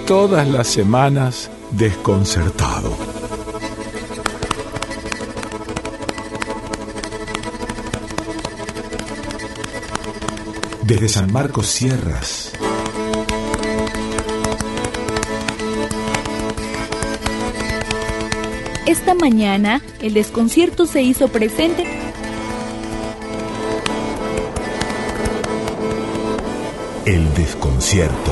todas las semanas desconcertado. Desde San Marcos Sierras, esta mañana el desconcierto se hizo presente. el desconcierto.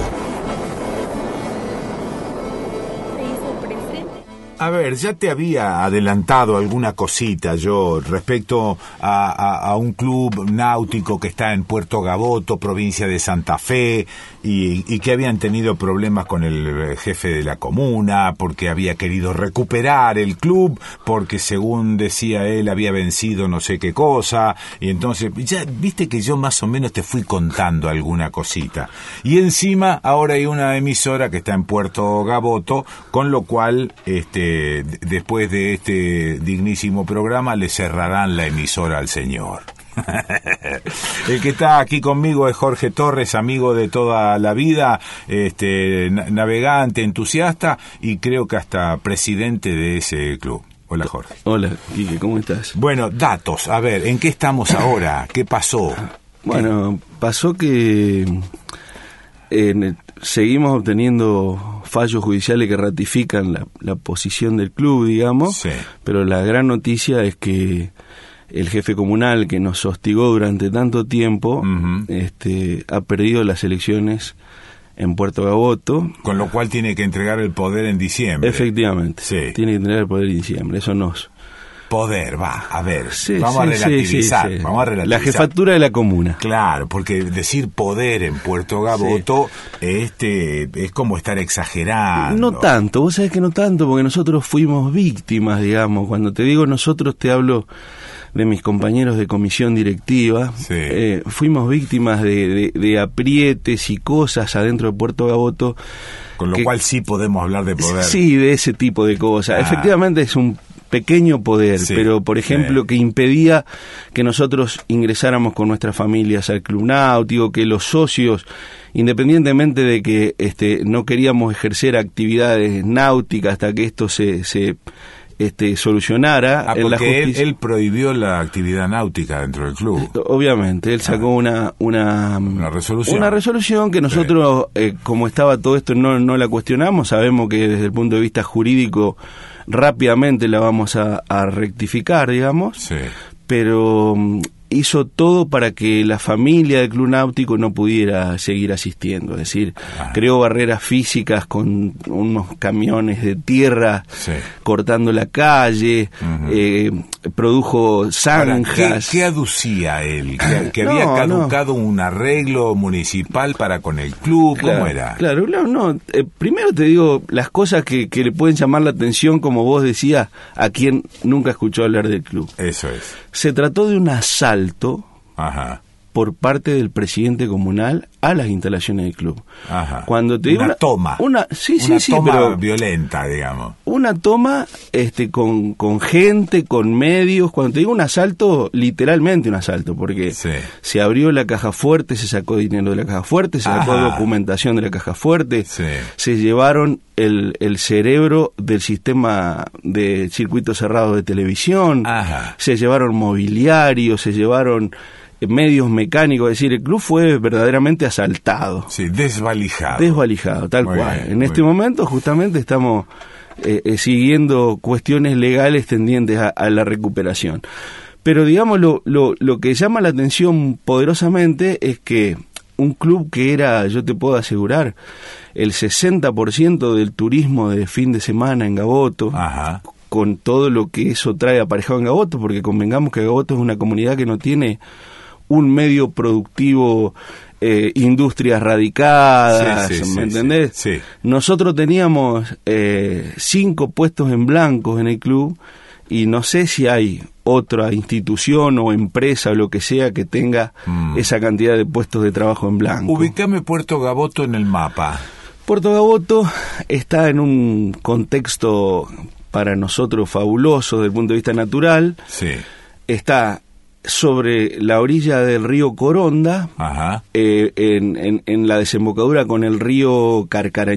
A ver, ya te había adelantado alguna cosita yo respecto a un club náutico que está en Puerto Gaboto, provincia de Santa Fe, y que habían tenido problemas con el jefe de la comuna, porque había querido recuperar el club, porque según decía él había vencido no sé qué cosa, y entonces ya viste que yo más o menos te fui contando alguna cosita. Y encima ahora hay una emisora que está en Puerto Gaboto, con lo cual después de este dignísimo programa le cerrarán la emisora al señor. El que está aquí conmigo es Jorge Torres, amigo de toda la vida, navegante, entusiasta y creo que hasta presidente de ese club. Hola, Jorge. Hola, Quique, ¿cómo estás? Bueno, datos, a ver, ¿en qué estamos ahora? ¿Qué pasó? Bueno, pasó que seguimos obteniendo fallos judiciales que ratifican la posición del club, digamos, sí. Pero la gran noticia es que el jefe comunal que nos hostigó durante tanto tiempo ha perdido las elecciones en Puerto Gaboto. Con lo cual tiene que entregar el poder en diciembre. Efectivamente, sí. Tiene que entregar el poder en diciembre, eso nos... Poder, a ver, sí, vamos a relativizar, sí. Vamos a relativizar. La jefatura de la comuna. Claro, porque decir poder en Puerto Gaboto es como estar exagerando. No tanto, vos sabés que no tanto, porque nosotros fuimos víctimas, digamos. Cuando te digo nosotros, te hablo de mis compañeros de comisión directiva. Sí. Fuimos víctimas de aprietes y cosas adentro de Puerto Gaboto. Con lo cual sí podemos hablar de poder. Sí, de ese tipo de cosas. Efectivamente es un pequeño poder, sí, pero por ejemplo que impedía que nosotros ingresáramos con nuestras familias al club náutico, que los socios, independientemente de que no queríamos ejercer actividades náuticas hasta que esto se solucionara en la justicia. Él prohibió la actividad náutica dentro del club. Obviamente, él sacó una resolución que nosotros, como estaba todo esto, no la cuestionamos. Sabemos que desde el punto de vista jurídico rápidamente la vamos a rectificar, digamos, sí. Pero hizo todo para que la familia del club náutico no pudiera seguir asistiendo, es decir, creó barreras físicas con unos camiones de tierra cortando la calle, produjo zanjas. Ahora, ¿qué aducía él? ¿Que había caducado un arreglo municipal para con el club? Claro, ¿cómo era? Claro, primero te digo las cosas que le pueden llamar la atención, como vos decías, a quien nunca escuchó hablar del club. Eso es. Se trató de un asalto por parte del presidente comunal a las instalaciones del club. Cuando te digo una toma. Una toma pero violenta, digamos. Una toma con gente, con medios. Llevando te digo un asalto, literalmente un asalto, porque se abrió la caja fuerte, se sacó dinero de la caja fuerte, se sacó documentación de la caja fuerte, se llevaron el cerebro del sistema de circuito cerrado de televisión, se llevaron mobiliario, se llevaron medios mecánicos, es decir, el club fue verdaderamente asaltado. Sí, desvalijado. Desvalijado, tal muy cual. Bien, en este momento justamente estamos siguiendo cuestiones legales tendientes a la recuperación. Pero digamos, lo que llama la atención poderosamente es que un club que era, yo te puedo asegurar, el 60% del turismo de fin de semana en Gaboto, con todo lo que eso trae aparejado en Gaboto, porque convengamos que Gaboto es una comunidad que no tiene un medio productivo, industrias radicadas, ¿me entendés? Sí. Nosotros teníamos 5 puestos en blancos en el club, y no sé si hay otra institución o empresa o lo que sea que tenga esa cantidad de puestos de trabajo en blanco. Ubicame Puerto Gaboto en el mapa. Puerto Gaboto está en un contexto para nosotros fabuloso desde el punto de vista natural. Sí. Está sobre la orilla del río Coronda, en la desembocadura con el río Carcarañá.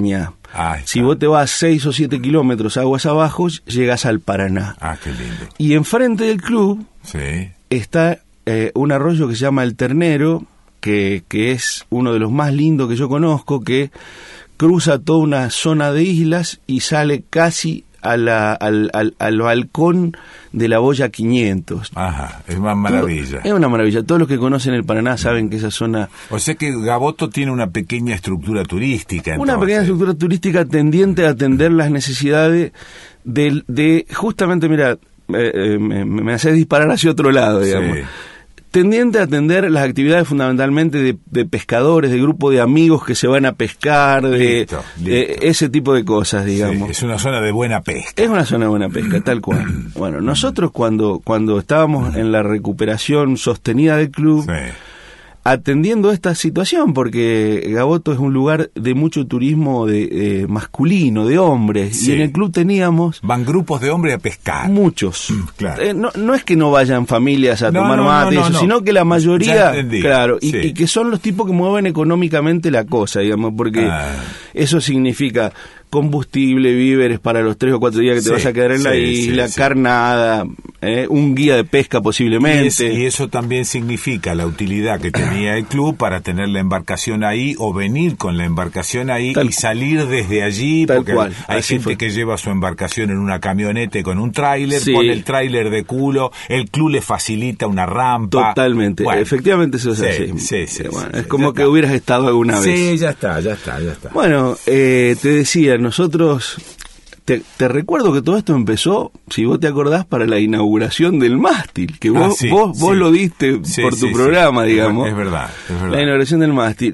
Si vos te vas 6 o 7 kilómetros aguas abajo, llegas al Paraná. Qué lindo. Y enfrente del club está un arroyo que se llama El Ternero, que es uno de los más lindos que yo conozco, que cruza toda una zona de islas y sale casi al balcón de la Boya 500. Es una maravilla. Es una maravilla. Todos los que conocen el Paraná saben que esa zona... O sea que Gaboto tiene una pequeña estructura turística. Una pequeña estructura turística tendiente a atender las necesidades de justamente, mira, me hace disparar hacia otro lado, digamos. Tendiente a atender las actividades fundamentalmente de pescadores, de grupo de amigos que se van a pescar, listo. Ese tipo de cosas, digamos. Es una zona de buena pesca. Es una zona de buena pesca, tal cual. Bueno, nosotros cuando estábamos en la recuperación sostenida del club, atendiendo esta situación, porque Gaboto es un lugar de mucho turismo masculino, de hombres, y en el club teníamos... Van grupos de hombres a pescar. Muchos. Claro. No es que no vayan familias a tomar mate, sino que la mayoría, y que son los tipos que mueven económicamente la cosa, digamos, porque eso significa combustible, víveres para los 3 o 4 días que te vas a quedar en la isla, carnada, un guía de pesca posiblemente. Y eso también significa la utilidad que tenía el club para tener la embarcación ahí o venir con la embarcación ahí y salir desde allí, porque hay gente que lleva su embarcación en una camioneta con un tráiler, pone el tráiler de culo, el club le facilita una rampa. Totalmente, efectivamente eso es así. Es como que hubieras estado alguna vez. Sí, ya está. Bueno, te decía, nosotros, te recuerdo que todo esto empezó, si vos te acordás, para la inauguración del mástil, que vos lo diste por tu programa, digamos. Es verdad. La inauguración del mástil.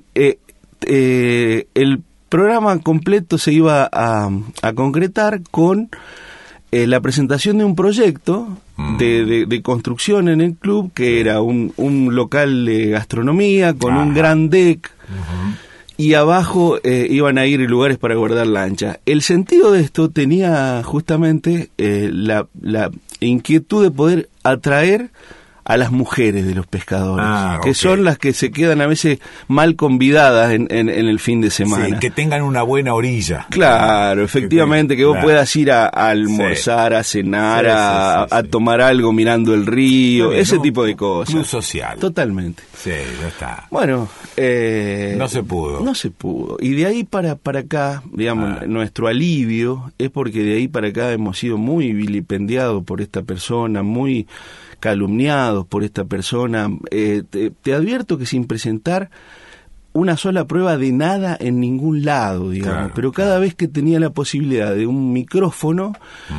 El programa completo se iba a concretar con la presentación de un proyecto de construcción en el club, que era un local de gastronomía con un gran deck. Y abajo iban a ir lugares para guardar lancha. El sentido de esto tenía justamente la inquietud de poder atraer a las mujeres de los pescadores, que son las que se quedan a veces mal convidadas en el fin de semana. Que tengan una buena orilla. Claro, efectivamente, que vos puedas ir a almorzar, a cenar, a tomar algo mirando el río, ese tipo de cosas. Club social. Totalmente. Sí, ya está. Bueno, no se pudo. No se pudo. Y de ahí para acá, digamos, nuestro alivio es porque de ahí para acá hemos sido muy vilipendiados por esta persona, muy calumniados por esta persona. Te advierto que sin presentar una sola prueba de nada en ningún lado, digamos, pero cada vez que tenía la posibilidad de un micrófono,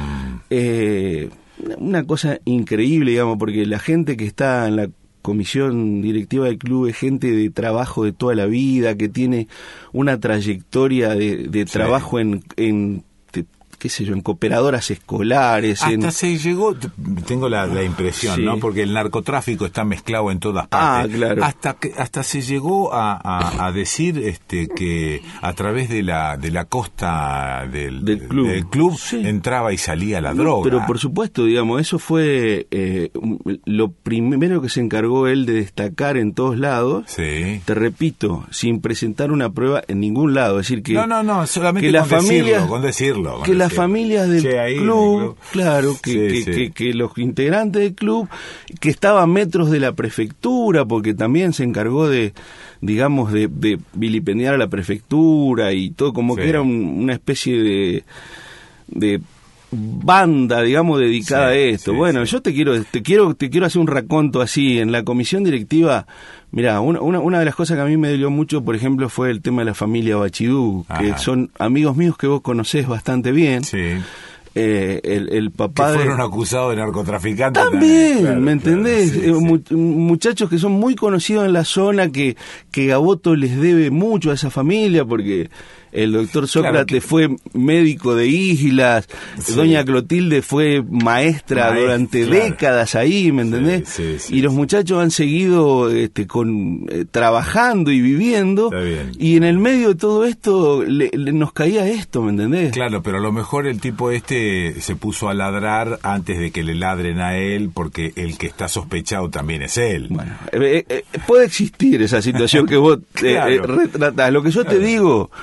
una cosa increíble, digamos, porque la gente que está en la comisión directiva del club es gente de trabajo de toda la vida, que tiene una trayectoria de trabajo en qué sé yo, en cooperadoras escolares. Hasta se llegó, tengo la impresión, ¿no? Porque el narcotráfico está mezclado en todas partes. Claro. Hasta se llegó a decir que a través de la costa del club entraba y salía la droga. Pero por supuesto, digamos, eso fue lo primero que se encargó él de destacar en todos lados. Te repito, sin presentar una prueba en ningún lado. Es decir, que solamente con decirlo. Que las familias del club, claro, que los integrantes del club, que estaban a metros de la prefectura, porque también se encargó de vilipendiar a la prefectura y todo, como que era una especie de banda, digamos, dedicada a esto. Yo te quiero hacer un raconto así. En la comisión directiva, mirá, una de las cosas que a mí me dolió mucho, por ejemplo, fue el tema de la familia Bachidú, que son amigos míos que vos conocés bastante bien. El papá que fueron acusados de narcotraficantes también, ¿me entendés? Muchachos que son muy conocidos en la zona, que Gaboto les debe mucho a esa familia, porque el doctor Sócrates fue médico de islas, doña Clotilde fue maestra durante décadas ahí, ¿me entendés? Y los muchachos han seguido trabajando y viviendo, y en el medio de todo esto nos caía esto, ¿me entendés? Claro, pero a lo mejor el tipo se puso a ladrar antes de que le ladren a él, porque el que está sospechado también es él. Bueno, puede existir esa situación que vos retratás. Lo que yo te digo es que él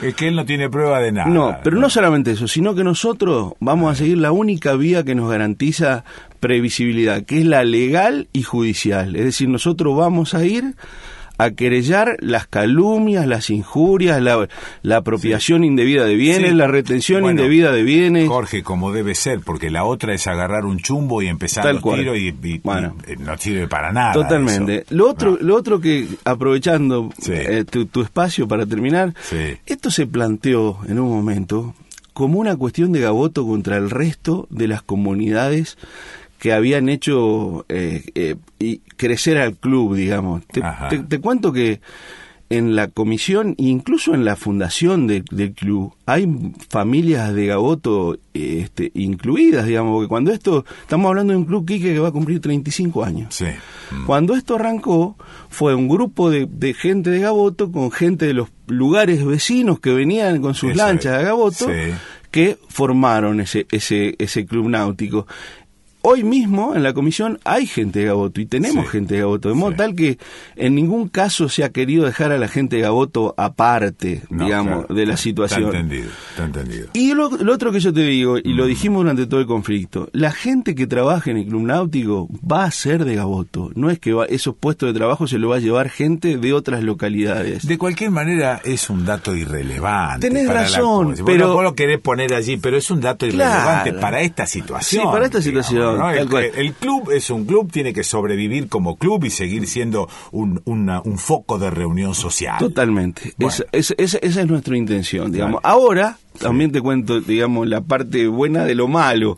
no tiene prueba de nada. No, pero no solamente eso, sino que nosotros vamos a seguir la única vía que nos garantiza previsibilidad, que es la legal y judicial. Es decir, nosotros vamos a ir a querellar las calumnias, las injurias, la apropiación indebida de bienes, Sí. la retención Bueno, indebida de bienes. Jorge, como debe ser, porque la otra es agarrar un chumbo y empezar Tal los cual. tiros y Bueno. no sirve para nada. Totalmente. Eso. Lo otro que, aprovechando Sí. tu espacio para terminar, Sí. esto se planteó en un momento como una cuestión de Gaboto contra el resto de las comunidades que habían hecho y crecer al club, digamos. Te cuento que en la comisión, incluso en la fundación del club, hay familias de Gaboto incluidas, digamos, porque cuando estamos hablando de un club, Quique, que va a cumplir 35 años. Sí. Cuando esto arrancó, fue un grupo de gente de Gaboto, con gente de los lugares vecinos que venían con sus lanchas a Gaboto, Sí. que formaron ese club náutico. Hoy mismo en la comisión hay gente de Gaboto y tenemos gente de Gaboto, de modo tal que en ningún caso se ha querido dejar a la gente de Gaboto aparte, digamos, de la situación. Está entendido. Y lo otro que yo te digo, y lo dijimos durante todo el conflicto, la gente que trabaja en el club náutico va a ser de Gaboto, no es que esos puestos de trabajo se lo va a llevar gente de otras localidades. De cualquier manera es un dato irrelevante. Tenés para razón, la, pero... Vos lo querés poner allí, pero es un dato irrelevante para esta situación. Sí, para esta situación. ¿no? Tal cual. El club es un club, tiene que sobrevivir como club y seguir siendo un foco de reunión social. Totalmente. Bueno. Esa es nuestra intención, digamos. Claro. Ahora, también te cuento, digamos, la parte buena de lo malo.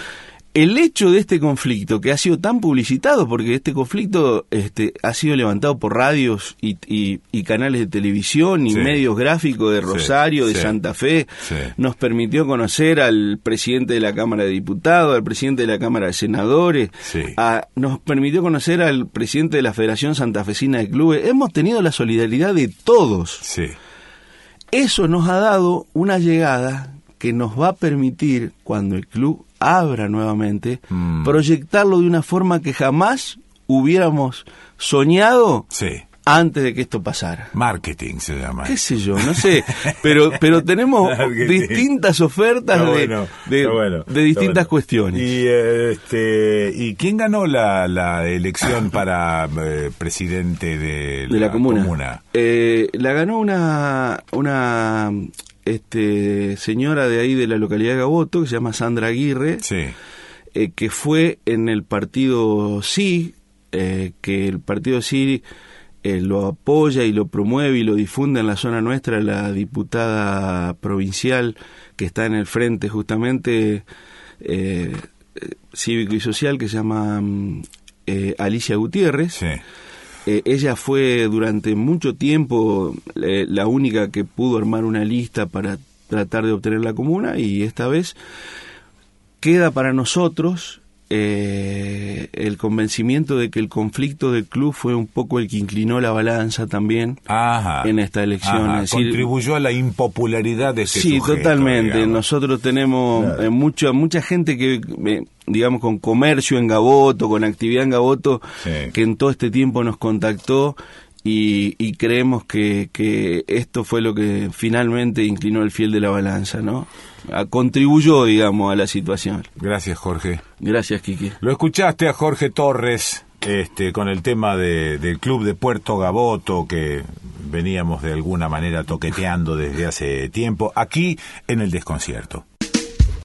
El hecho de este conflicto, que ha sido tan publicitado, porque este conflicto ha sido levantado por radios y canales de televisión y medios gráficos de Rosario, de Santa Fe, nos permitió conocer al presidente de la Cámara de Diputados, al presidente de la Cámara de Senadores, nos permitió conocer al presidente de la Federación Santafesina de Clubes. Hemos tenido la solidaridad de todos. Sí. Eso nos ha dado una llegada que nos va a permitir, cuando el club abra nuevamente, proyectarlo de una forma que jamás hubiéramos soñado antes de que esto pasara. Marketing se llama. Qué sé yo, no sé, pero tenemos distintas ofertas de distintas cuestiones. ¿Y quién ganó la elección para presidente de la comuna? La ganó una señora de ahí de la localidad de Gaboto, que se llama Sandra Aguirre, que fue en el partido Sí, que el partido Sí lo apoya y lo promueve y lo difunde en la zona nuestra la diputada provincial que está en el frente justamente cívico y social, que se llama Alicia Gutiérrez. Ella fue durante mucho tiempo la única que pudo armar una lista para tratar de obtener la comuna, y esta vez queda para nosotros el convencimiento de que el conflicto del club fue un poco el que inclinó la balanza también en esta elección. Es decir, contribuyó a la impopularidad de ese sujeto, totalmente. Digamos. Nosotros tenemos mucha gente que, digamos, con comercio en Gaboto, con actividad en Gaboto, que en todo este tiempo nos contactó. Y creemos que esto fue lo que finalmente inclinó el fiel de la balanza, ¿no? Contribuyó, digamos, a la situación. Gracias, Jorge. Gracias, Quique. Lo escuchaste a Jorge Torres con el tema del club de Puerto Gaboto, que veníamos de alguna manera toqueteando desde hace tiempo, aquí en El Desconcierto.